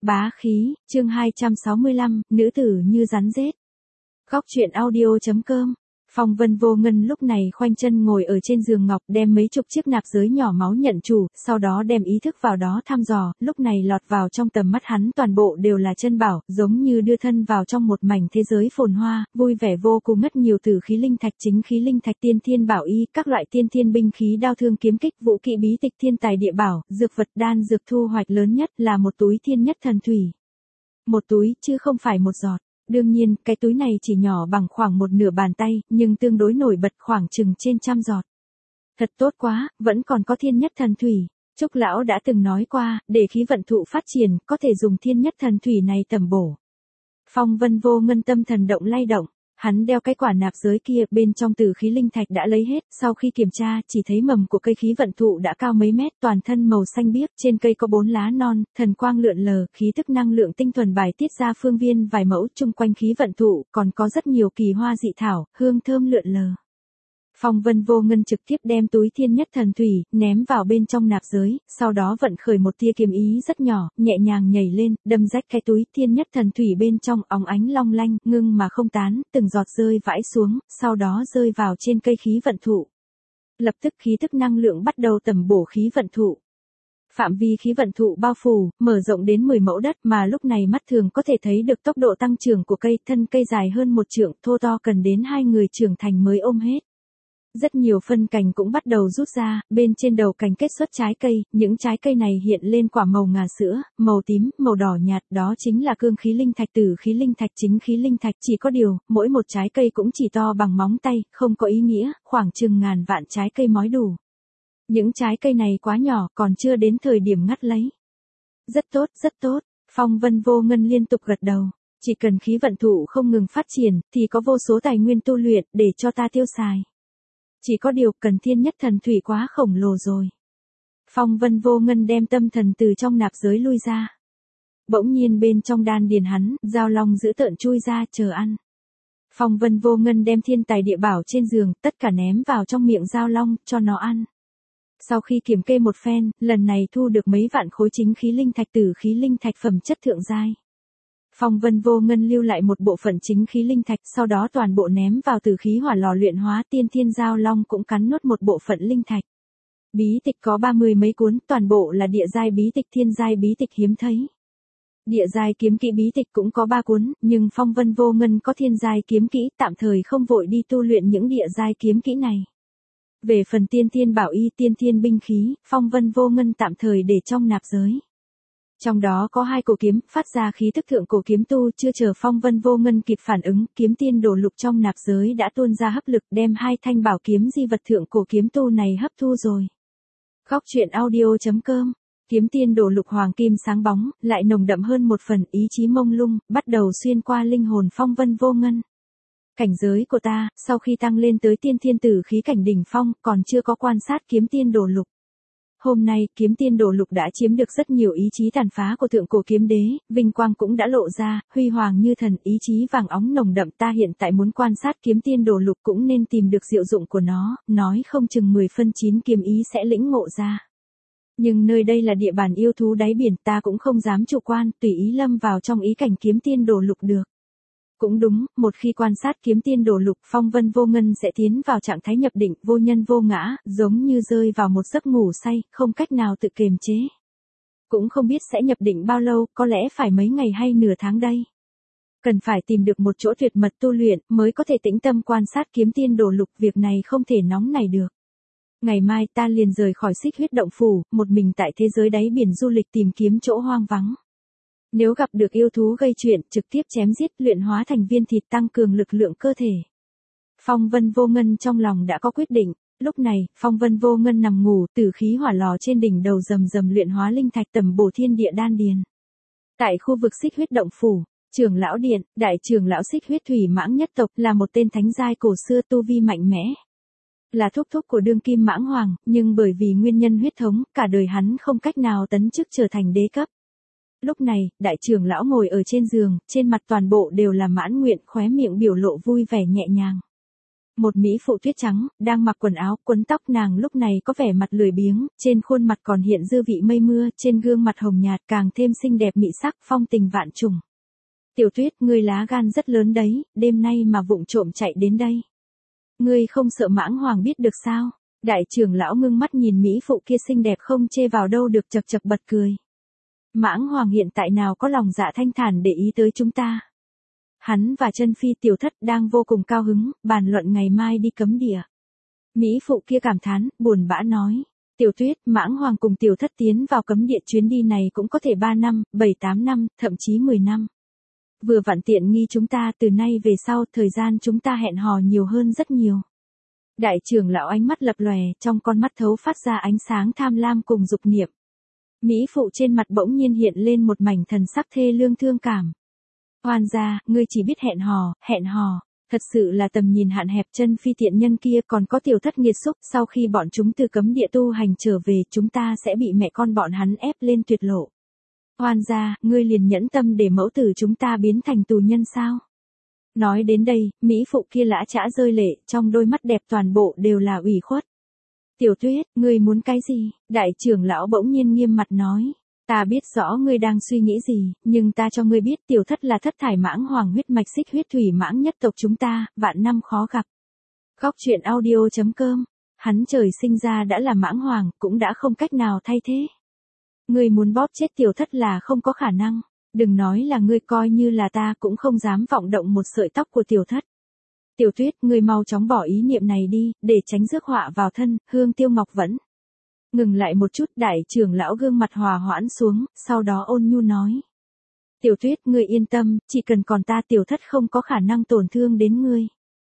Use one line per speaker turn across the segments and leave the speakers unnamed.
Bá khí, chương 265, nữ tử như rắn rết. Góc truyện audio.com. Phong Vân Vô Ngân lúc này khoanh chân ngồi ở trên giường ngọc, đem mấy chục chiếc nạp giới nhỏ máu nhận chủ, sau đó đem ý thức vào đó thăm dò, lúc này lọt vào trong tầm mắt hắn toàn bộ đều là chân bảo, giống như đưa thân vào trong một mảnh thế giới phồn hoa, vui vẻ vô cùng. Ngất nhiều tử khí linh thạch, chính khí linh thạch, tiên thiên bảo y, các loại tiên thiên binh khí, đao thương kiếm kích, vũ kỵ bí tịch, thiên tài địa bảo, dược vật, đan dược. Thu hoạch lớn nhất là một túi thiên nhất thần thủy. Một túi, chứ không phải một giọt. Đương nhiên, cái túi này chỉ nhỏ bằng khoảng một nửa bàn tay, nhưng tương đối nổi bật, khoảng chừng trên 100 giọt. Thật tốt quá, vẫn còn có thiên nhất thần thủy. Trúc lão đã từng nói qua, để khí vận thụ phát triển, có thể dùng thiên nhất thần thủy này tầm bổ. Phong Vân Vô Ngân tâm thần động lay động. Hắn đeo cái quả nạp giới kia, bên trong tử khí linh thạch đã lấy hết, sau khi kiểm tra, chỉ thấy mầm của cây khí vận thụ đã cao mấy mét, toàn thân màu xanh biếc, trên cây có 4 lá non, thần quang lượn lờ, khí tức năng lượng tinh thuần bài tiết ra phương viên vài mẫu, chung quanh khí vận thụ, còn có rất nhiều kỳ hoa dị thảo, hương thơm lượn lờ. Phong Vân Vô Ngân trực tiếp đem túi thiên nhất thần thủy, ném vào bên trong nạp giới, sau đó vận khởi một tia kiếm ý rất nhỏ, nhẹ nhàng nhảy lên, đâm rách cái túi thiên nhất thần thủy bên trong, óng ánh long lanh, ngưng mà không tán, từng giọt rơi vãi xuống, sau đó rơi vào trên cây khí vận thụ. Lập tức khí tức năng lượng bắt đầu tầm bổ khí vận thụ. Phạm vi khí vận thụ bao phủ, mở rộng đến 10 mẫu đất, mà lúc này mắt thường có thể thấy được tốc độ tăng trưởng của cây, thân cây dài hơn 1 trượng, thô to cần đến 2 người trưởng thành mới ôm hết. Rất nhiều phân cành cũng bắt đầu rút ra, bên trên đầu cành kết xuất trái cây, những trái cây này hiện lên quả màu ngà sữa, màu tím, màu đỏ nhạt, đó chính là cương khí linh thạch, tử khí linh thạch, chính khí linh thạch. Chỉ có điều, mỗi một trái cây cũng chỉ to bằng móng tay, không có ý nghĩa, khoảng chừng ngàn vạn trái cây mói đủ. Những trái cây này quá nhỏ, còn chưa đến thời điểm ngắt lấy. Rất tốt, rất tốt, Phong Vân Vô Ngân liên tục gật đầu. Chỉ cần khí vận thụ không ngừng phát triển, thì có vô số tài nguyên tu luyện, để cho ta tiêu xài. Chỉ có điều cần thiên nhất thần thủy quá khổng lồ rồi. Phong Vân Vô Ngân đem tâm thần từ trong nạp giới lui ra. Bỗng nhiên bên trong đan điền hắn, dao long dữ tợn chui ra chờ ăn. Phong Vân Vô Ngân đem thiên tài địa bảo trên giường, tất cả ném vào trong miệng dao long, cho nó ăn. Sau khi kiểm kê một phen, lần này thu được mấy vạn khối chính khí linh thạch, tử khí linh thạch phẩm chất thượng giai. Phong Vân Vô Ngân lưu lại một bộ phận chính khí linh thạch, sau đó toàn bộ ném vào tử khí hỏa lò luyện hóa, tiên thiên giao long cũng cắn nuốt một bộ phận linh thạch. Bí tịch có 30 mấy cuốn, toàn bộ là địa giai bí tịch, thiên giai bí tịch hiếm thấy. Địa giai kiếm kỹ bí tịch cũng có 3 cuốn, nhưng Phong Vân Vô Ngân có thiên giai kiếm kỹ, tạm thời không vội đi tu luyện những địa giai kiếm kỹ này. Về phần tiên thiên bảo y, tiên thiên binh khí, Phong Vân Vô Ngân tạm thời để trong nạp giới. Trong đó có 2 cổ kiếm, phát ra khí tức thượng cổ kiếm tu, chưa chờ Phong Vân Vô Ngân kịp phản ứng, kiếm tiên đổ lục trong nạp giới đã tuôn ra hấp lực, đem 2 thanh bảo kiếm di vật thượng cổ kiếm tu này hấp thu rồi. Góc truyện audio.com. Kiếm tiên đổ lục hoàng kim sáng bóng, lại nồng đậm hơn một phần, ý chí mông lung, bắt đầu xuyên qua linh hồn Phong Vân Vô Ngân. Cảnh giới của ta, sau khi tăng lên tới tiên thiên tử khí cảnh đỉnh phong, còn chưa có quan sát kiếm tiên đổ lục. Hôm nay, kiếm tiên đổ lục đã chiếm được rất nhiều ý chí tàn phá của thượng cổ kiếm đế, vinh quang cũng đã lộ ra, huy hoàng như thần, ý chí vàng óng nồng đậm. Ta hiện tại muốn quan sát kiếm tiên đổ lục cũng nên tìm được diệu dụng của nó, nói không chừng 10 phân 9 kiếm ý sẽ lĩnh ngộ ra. Nhưng nơi đây là địa bàn yêu thú đáy biển, ta cũng không dám chủ quan, tùy ý lâm vào trong ý cảnh kiếm tiên đổ lục được. Cũng đúng, một khi quan sát kiếm tiên đổ lục, Phong Vân Vô Ngân sẽ tiến vào trạng thái nhập định, vô nhân vô ngã, giống như rơi vào một giấc ngủ say, không cách nào tự kiềm chế. Cũng không biết sẽ nhập định bao lâu, có lẽ phải mấy ngày hay nửa tháng đây. Cần phải tìm được một chỗ tuyệt mật tu luyện, mới có thể tĩnh tâm quan sát kiếm tiên đổ lục, việc này không thể nóng nảy được. Ngày mai ta liền rời khỏi Xích Huyết Động Phủ, một mình tại thế giới đáy biển du lịch tìm kiếm chỗ hoang vắng. Nếu gặp được yêu thú gây chuyện, trực tiếp chém giết, luyện hóa thành viên thịt, tăng cường lực lượng cơ thể. Phong Vân Vô Ngân trong lòng đã có quyết định. Lúc này, Phong Vân Vô Ngân nằm ngủ, tử khí hỏa lò trên đỉnh đầu rầm rầm luyện hóa linh thạch, tầm bổ thiên địa đan điền. Tại khu vực Xích Huyết Động Phủ, trưởng lão điện, đại trưởng lão Xích Huyết Thủy Mãng nhất tộc, là một tên thánh giai cổ xưa, tu vi mạnh mẽ. Là thúc thúc của đương kim Mãng Hoàng, nhưng bởi vì nguyên nhân huyết thống, cả đời hắn không cách nào tấn chức trở thành đế cấp. Lúc này, đại trưởng lão ngồi ở trên giường, trên mặt toàn bộ đều là mãn nguyện, khóe miệng biểu lộ vui vẻ nhẹ nhàng. Một mỹ phụ tuyết trắng, đang mặc quần áo, quấn tóc nàng lúc này có vẻ mặt lười biếng, trên khuôn mặt còn hiện dư vị mây mưa, trên gương mặt hồng nhạt càng thêm xinh đẹp mị sắc, phong tình vạn trùng. Tiểu Tuyết, ngươi lá gan rất lớn đấy, đêm nay mà vụng trộm chạy đến đây. Ngươi không sợ Mãng Hoàng biết được sao? Đại trưởng lão ngưng mắt nhìn mỹ phụ kia xinh đẹp không chê vào đâu được, chật chật bật cười. Mãng Hoàng hiện tại nào có lòng dạ thanh thản để ý tới chúng ta. Hắn và Chân Phi Tiểu Thất đang vô cùng cao hứng, bàn luận ngày mai đi cấm địa. Mỹ phụ kia cảm thán, buồn bã nói. Tiểu Tuyết, Mãng Hoàng cùng Tiểu Thất tiến vào cấm địa chuyến đi này cũng có thể 3 năm, 7-8 năm, thậm chí 10 năm. Vừa vặn tiện nghi chúng ta, từ nay về sau thời gian chúng ta hẹn hò nhiều hơn rất nhiều. Đại trưởng lão ánh mắt lập lòe, trong con mắt thấu phát ra ánh sáng tham lam cùng dục niệm. Mỹ phụ trên mặt bỗng nhiên hiện lên một mảnh thần sắc thê lương thương cảm. Oan gia, ngươi chỉ biết hẹn hò, thật sự là tầm nhìn hạn hẹp. Chân Phi tiện nhân kia còn có Tiểu Thất nghiệt xúc, sau khi bọn chúng từ cấm địa tu hành trở về, chúng ta sẽ bị mẹ con bọn hắn ép lên tuyệt lộ. Oan gia, ngươi liền nhẫn tâm để mẫu tử chúng ta biến thành tù nhân sao? Nói đến đây, mỹ phụ kia lã chã rơi lệ, trong đôi mắt đẹp toàn bộ đều là ủy khuất. Tiểu Tuyết, ngươi muốn cái gì? Đại trưởng lão bỗng nhiên nghiêm mặt nói. Ta biết rõ ngươi đang suy nghĩ gì, nhưng ta cho ngươi biết Tiểu Thất là thất thải Mãng Hoàng huyết mạch xích huyết thủy mãng nhất tộc chúng ta, vạn năm khó gặp. Góc truyện audio.com. Hắn trời sinh ra đã là Mãng Hoàng, cũng đã không cách nào thay thế. Ngươi muốn bóp chết Tiểu Thất là không có khả năng. Đừng nói là ngươi, coi như là ta cũng không dám vọng động một sợi tóc của Tiểu Thất. Tiểu Tuyết, ngươi mau chóng bỏ ý niệm này đi, để tránh rước họa vào thân. Hương Tiêu Ngọc vẫn ngừng lại một chút, đại trưởng lão gương mặt hòa hoãn xuống, sau đó ôn nhu nói. Tiểu Tuyết, ngươi yên tâm, chỉ cần còn ta Tiểu Thất không có khả năng tổn thương đến ngươi.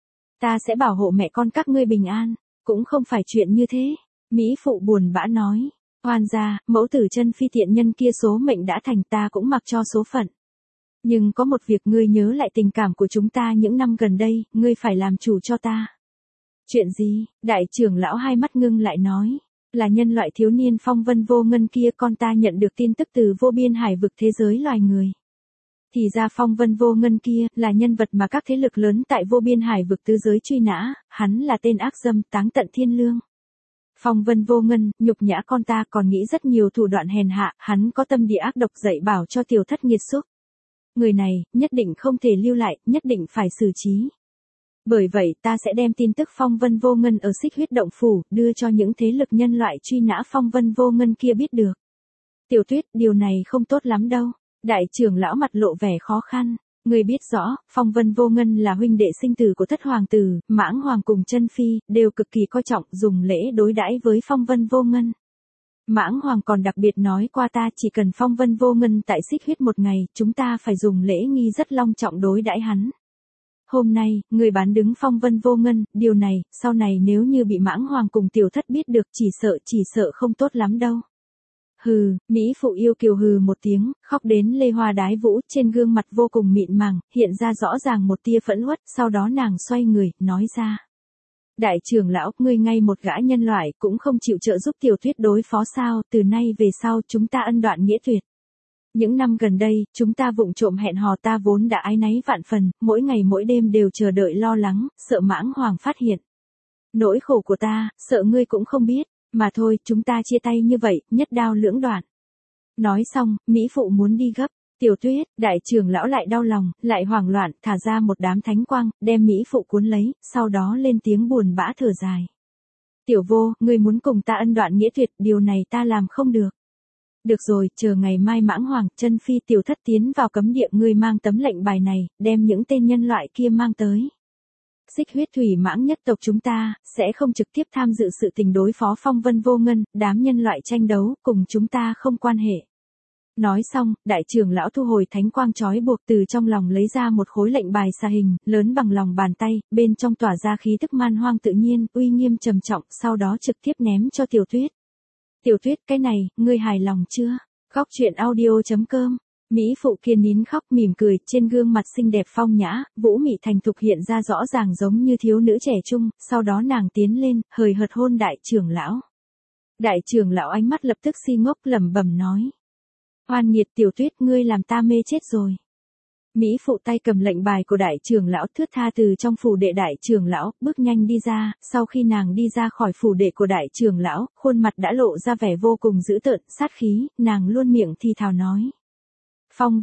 Ta sẽ bảo hộ mẹ con các ngươi bình an, cũng không phải chuyện như thế. Mỹ phụ buồn bã nói. Oan gia, mẫu tử Chân Phi tiện nhân kia số mệnh đã thành, ta cũng mặc cho số phận. Nhưng có một việc, ngươi nhớ lại tình cảm của chúng ta những năm gần đây, ngươi phải làm chủ cho ta. Chuyện gì? Đại trưởng lão hai mắt ngưng lại nói. Là nhân loại thiếu niên Phong Vân Vô Ngân kia, con ta nhận được tin tức từ vô biên hải vực thế giới loài người. Thì ra Phong Vân Vô Ngân kia, là nhân vật mà các thế lực lớn tại vô biên hải vực tứ giới truy nã, hắn là tên ác dâm, táng tận thiên lương. Phong Vân Vô Ngân, nhục nhã con ta, còn nghĩ rất nhiều thủ đoạn hèn hạ, hắn có tâm địa ác độc, dạy bảo cho Tiểu Thất nghiệt xúc. Người này, nhất định không thể lưu lại, nhất định phải xử trí. Bởi vậy ta sẽ đem tin tức Phong Vân Vô Ngân ở Xích Huyết Động Phủ, đưa cho những thế lực nhân loại truy nã Phong Vân Vô Ngân kia biết được. Tiểu Tuyết, điều này không tốt lắm đâu. Đại trưởng lão mặt lộ vẻ khó khăn. Người biết rõ, Phong Vân Vô Ngân là huynh đệ sinh tử của thất hoàng tử, Mãng Hoàng cùng Chân Phi, đều cực kỳ coi trọng, dùng lễ đối đãi với Phong Vân Vô Ngân. Mãng Hoàng còn đặc biệt nói qua ta, chỉ cần Phong Vân Vô Ngân tại Xích Huyết một ngày, chúng ta phải dùng lễ nghi rất long trọng đối đãi hắn. Hôm nay, người bán đứng Phong Vân Vô Ngân, điều này, sau này nếu như bị Mãng Hoàng cùng Tiểu Thất biết được, chỉ sợ không tốt lắm đâu. Hừ, Mỹ phụ yêu kiều hừ một tiếng, khóc đến lê hoa đái vũ, trên gương mặt vô cùng mịn màng, hiện ra rõ ràng một tia phẫn uất, sau đó nàng xoay người, nói ra. Đại trưởng lão, ngươi ngay một gã nhân loại, cũng không chịu trợ giúp Tiểu Tuyết đối phó sao, từ nay về sau chúng ta ân đoạn nghĩa tuyệt. Những năm gần đây, chúng ta vụng trộm hẹn hò, ta vốn đã áy náy vạn phần, mỗi ngày mỗi đêm đều chờ đợi lo lắng, sợ Mãng Hoàng phát hiện. Nỗi khổ của ta, sợ ngươi cũng không biết, mà thôi, chúng ta chia tay như vậy, nhất đao lưỡng đoạn. Nói xong, Mỹ phụ muốn đi gấp. Tiểu Tuyết, đại trưởng lão lại đau lòng, lại hoảng loạn, thả ra một đám thánh quang, đem Mỹ phụ cuốn lấy, sau đó lên tiếng buồn bã thở dài. Tiểu Vô, ngươi muốn cùng ta ân đoạn nghĩa tuyệt, điều này ta làm không được. Được rồi, chờ ngày mai Mãng Hoàng, Chân Phi Tiểu Thất tiến vào cấm địa, ngươi mang tấm lệnh bài này, đem những tên nhân loại kia mang tới. Xích Huyết thủy mãng nhất tộc chúng ta, sẽ không trực tiếp tham dự sự tình đối phó Phong Vân Vô Ngân, đám nhân loại tranh đấu, cùng chúng ta không quan hệ. Nói xong, đại trưởng lão thu hồi thánh quang trói buộc, từ trong lòng lấy ra một khối lệnh bài xà hình, lớn bằng lòng bàn tay, bên trong tỏa ra khí tức man hoang tự nhiên, uy nghiêm trầm trọng, sau đó trực tiếp ném cho Tiểu Tuyết. Tiểu Tuyết, cái này, ngươi hài lòng chưa? Góc truyện audio.com. Mỹ phụ kia nín khóc mỉm cười, trên gương mặt xinh đẹp phong nhã, vũ mị thành thục hiện ra rõ ràng giống như thiếu nữ trẻ trung, sau đó nàng tiến lên, hời hợt hôn đại trưởng lão. Đại trưởng lão ánh mắt lập tức si ngốc lẩm bẩm nói. Oan nghiệt Tiểu Tuyết, ngươi làm ta mê chết rồi. Mỹ phụ tay cầm lệnh bài của đại trưởng lão thướt tha từ trong phủ đệ đại trưởng lão, bước nhanh đi ra, sau khi nàng đi ra khỏi phủ đệ của đại trưởng lão, khuôn mặt đã lộ ra vẻ vô cùng dữ tợn, sát khí, nàng luôn miệng thì thào nói. Phong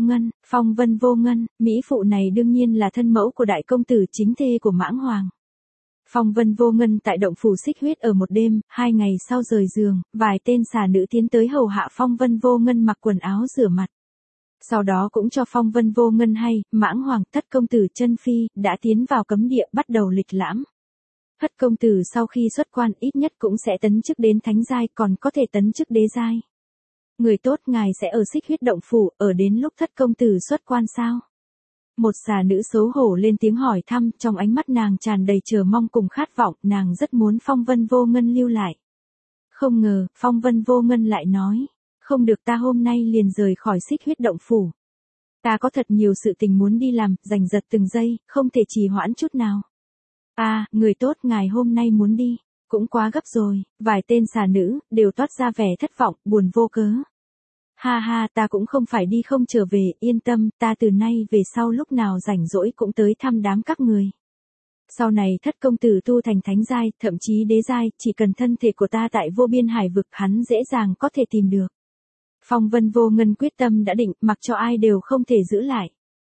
Vân Vô Ngân, Mỹ phụ này đương nhiên là thân mẫu của đại công tử chính thê của Mãng Hoàng. Phong Vân Vô Ngân tại động phủ Xích Huyết ở một đêm, 2 ngày sau rời giường, vài tên xà nữ tiến tới hầu hạ Phong Vân Vô Ngân mặc quần áo rửa mặt. Sau đó cũng cho Phong Vân Vô Ngân hay, Mãng Hoàng thất công tử chân phi, đã tiến vào cấm địa bắt đầu lịch lãm. Thất công tử sau khi xuất quan ít nhất cũng sẽ tấn chức đến thánh giai, còn có thể tấn chức đế giai. Người tốt, ngài sẽ ở Xích Huyết động phủ, ở đến lúc thất công tử xuất quan sao? Một xà nữ xấu hổ lên tiếng hỏi thăm, trong ánh mắt nàng tràn đầy chờ mong cùng khát vọng, nàng rất muốn Phong Vân Vô Ngân lưu lại. Không ngờ, Phong Vân Vô Ngân lại nói, không được, ta hôm nay liền rời khỏi Xích Huyết động phủ. Ta có thật nhiều sự tình muốn đi làm, giành giật từng giây, không thể trì hoãn chút nào. Người tốt, ngài hôm nay muốn đi, cũng quá gấp rồi, vài tên xà nữ, đều toát ra vẻ thất vọng, buồn vô cớ. Ha ha, ta cũng không phải đi không trở về, yên tâm, ta từ nay về sau lúc nào rảnh rỗi cũng tới thăm đám các người. Sau này thất công tử tu thành thánh giai, thậm chí đế giai, chỉ cần thân thể của ta tại vô biên hải vực hắn dễ dàng có thể tìm được. Phong Vân Vô Ngân quyết tâm đã định, mặc cho ai đều không thể giữ lại.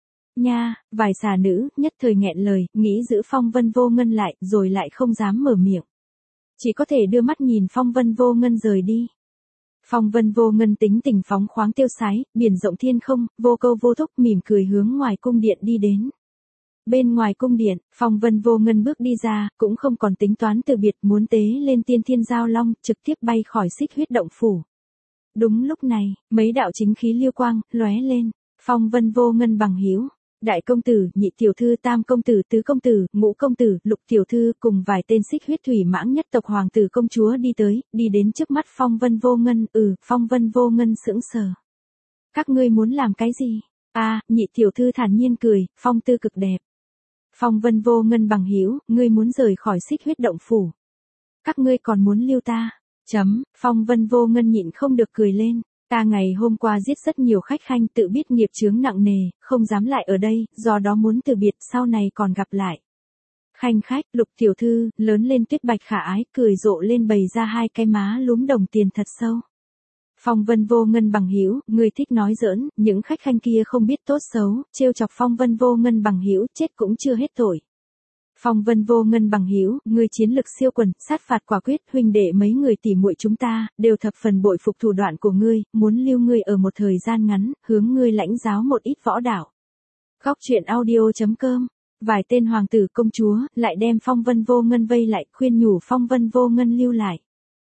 Nha, vài xà nữ, nhất thời nghẹn lời, nghĩ giữ Phong Vân Vô Ngân lại, rồi lại không dám mở miệng. Chỉ có thể đưa mắt nhìn Phong Vân Vô Ngân rời đi. Phong Vân Vô Ngân tính tình phóng khoáng tiêu sái, biển rộng thiên không, vô câu vô thúc mỉm cười hướng ngoài cung điện đi đến. Bên ngoài cung điện, Phong Vân Vô Ngân bước đi ra, cũng không còn tính toán từ biệt, muốn tế lên tiên thiên giao long, trực tiếp bay khỏi Xích Huyết động phủ. Đúng lúc này, mấy đạo chính khí lưu quang lóe lên. Phong Vân Vô Ngân bằng hữu, đại công tử, nhị tiểu thư, tam công tử, tứ công tử, ngũ công tử, lục tiểu thư cùng vài tên Xích Huyết thủy mãng nhất tộc hoàng tử công chúa đi tới, đi đến trước mắt Phong Vân Vô Ngân. Phong Vân Vô Ngân sững sờ. Các ngươi muốn làm cái gì? Nhị tiểu thư thản nhiên cười, phong tư cực đẹp. Phong Vân Vô Ngân bằng hữu, ngươi muốn rời khỏi Xích Huyết động phủ. Các ngươi còn muốn lưu ta? Phong Vân Vô Ngân nhịn không được cười lên. Ta ngày hôm qua giết rất nhiều khách khanh, tự biết nghiệp chướng nặng nề, không dám lại ở đây, do đó muốn từ biệt, sau này còn gặp lại. Khanh khách, lục tiểu thư, lớn lên tuyết bạch khả ái, cười rộ lên bày ra hai cái má lúm đồng tiền thật sâu. Phong Vân Vô Ngân bằng hữu, ngươi thích nói giỡn, những khách khanh kia không biết tốt xấu, trêu chọc Phong Vân Vô Ngân bằng hữu, chết cũng chưa hết tội. Phong Vân Vô Ngân bằng hữu, ngươi chiến lực siêu quần, sát phạt quả quyết, huynh đệ mấy người tỉ muội chúng ta đều thập phần bội phục thủ đoạn của ngươi, muốn lưu ngươi ở một thời gian ngắn, hướng ngươi lãnh giáo một ít võ đạo. Góc truyện audio.com. Vài tên hoàng tử công chúa lại đem Phong Vân Vô Ngân vây lại, khuyên nhủ Phong Vân Vô Ngân lưu lại.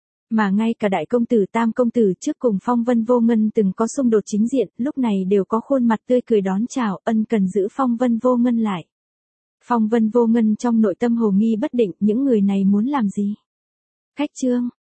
Mà ngay cả đại công tử tam công tử trước cùng Phong Vân Vô Ngân từng có xung đột chính diện, lúc này đều có khuôn mặt tươi cười đón chào, ân cần giữ Phong Vân Vô Ngân lại. Phong Vân Vô Ngân trong nội tâm hồ nghi bất định, những người này muốn làm gì? Cách chương